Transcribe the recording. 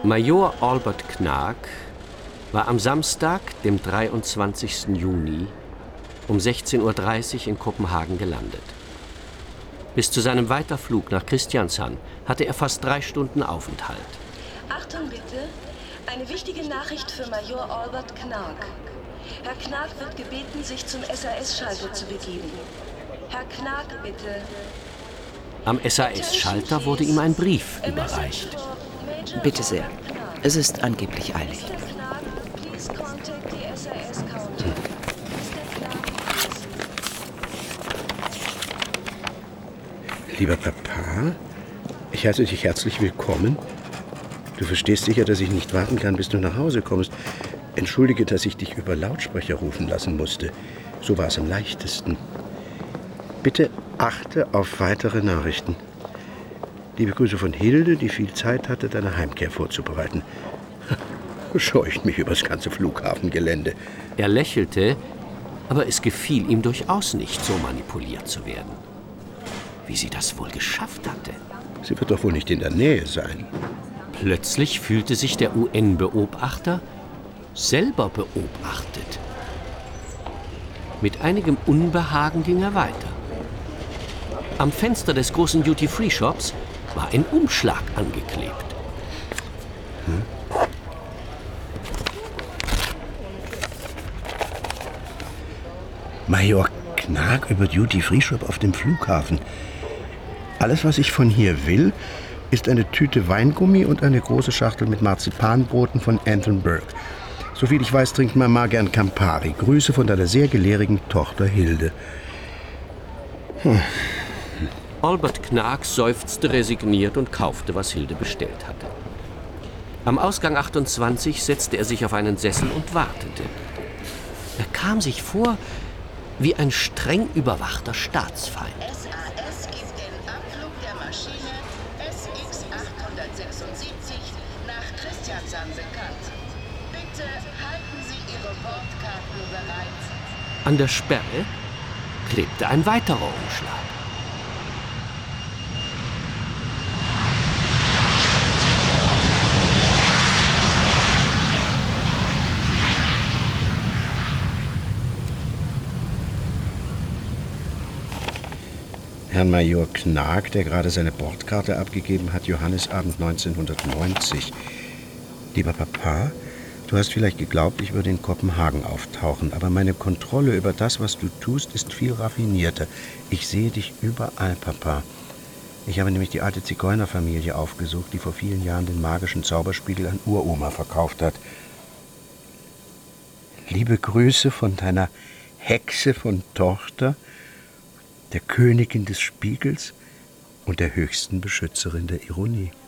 Major Albert Knaack war am Samstag, dem 23. Juni, um 16:30 Uhr in Kopenhagen gelandet. Bis zu seinem Weiterflug nach Kristiansand hatte er fast 3 Stunden Aufenthalt. Achtung bitte, eine wichtige Nachricht für Major Albert Knaack. Herr Knaack wird gebeten, sich zum SAS-Schalter zu begeben. Herr Knaack, bitte. Am SAS-Schalter wurde ihm ein Brief überreicht. Bitte sehr. Es ist angeblich eilig. Lieber Papa, ich heiße dich herzlich willkommen. Du verstehst sicher, dass ich nicht warten kann, bis du nach Hause kommst. Entschuldige, dass ich dich über Lautsprecher rufen lassen musste. So war es am leichtesten. Bitte achte auf weitere Nachrichten. Liebe Grüße von Hilde, die viel Zeit hatte, deine Heimkehr vorzubereiten. Scheucht mich übers ganze Flughafengelände. Er lächelte, aber es gefiel ihm durchaus nicht, so manipuliert zu werden. Wie sie das wohl geschafft hatte. Sie wird doch wohl nicht in der Nähe sein. Plötzlich fühlte sich der UN-Beobachter selber beobachtet. Mit einigem Unbehagen ging er weiter. Am Fenster des großen Duty-Free-Shops war ein Umschlag angeklebt. Major Knaack über Duty-Free-Shop auf dem Flughafen. Alles, was ich von hier will, ist eine Tüte Weingummi und eine große Schachtel mit Marzipanbroten von Anton Burke. Soviel ich weiß, trinkt Mama gern Campari. Grüße von deiner sehr gelehrigen Tochter Hilde. Albert Knaack seufzte resigniert und kaufte, was Hilde bestellt hatte. Am Ausgang 28 setzte er sich auf einen Sessel und wartete. Er kam sich vor wie ein streng überwachter Staatsfeind. SAS gibt den Abflug der Maschine SX-876 nach Kristiansand bekannt. Bitte halten Sie Ihre Bordkarten bereit. An der Sperre klebte ein weiterer Umschlag. Herrn Major Knaack, der gerade seine Bordkarte abgegeben hat, Johannesabend 1990. Lieber Papa, du hast vielleicht geglaubt, ich würde in Kopenhagen auftauchen, aber meine Kontrolle über das, was du tust, ist viel raffinierter. Ich sehe dich überall, Papa. Ich habe nämlich die alte Zigeunerfamilie aufgesucht, die vor vielen Jahren den magischen Zauberspiegel an Uroma verkauft hat. Liebe Grüße von deiner Hexe von Tochter, der Königin des Spiegels und der höchsten Beschützerin der Ironie.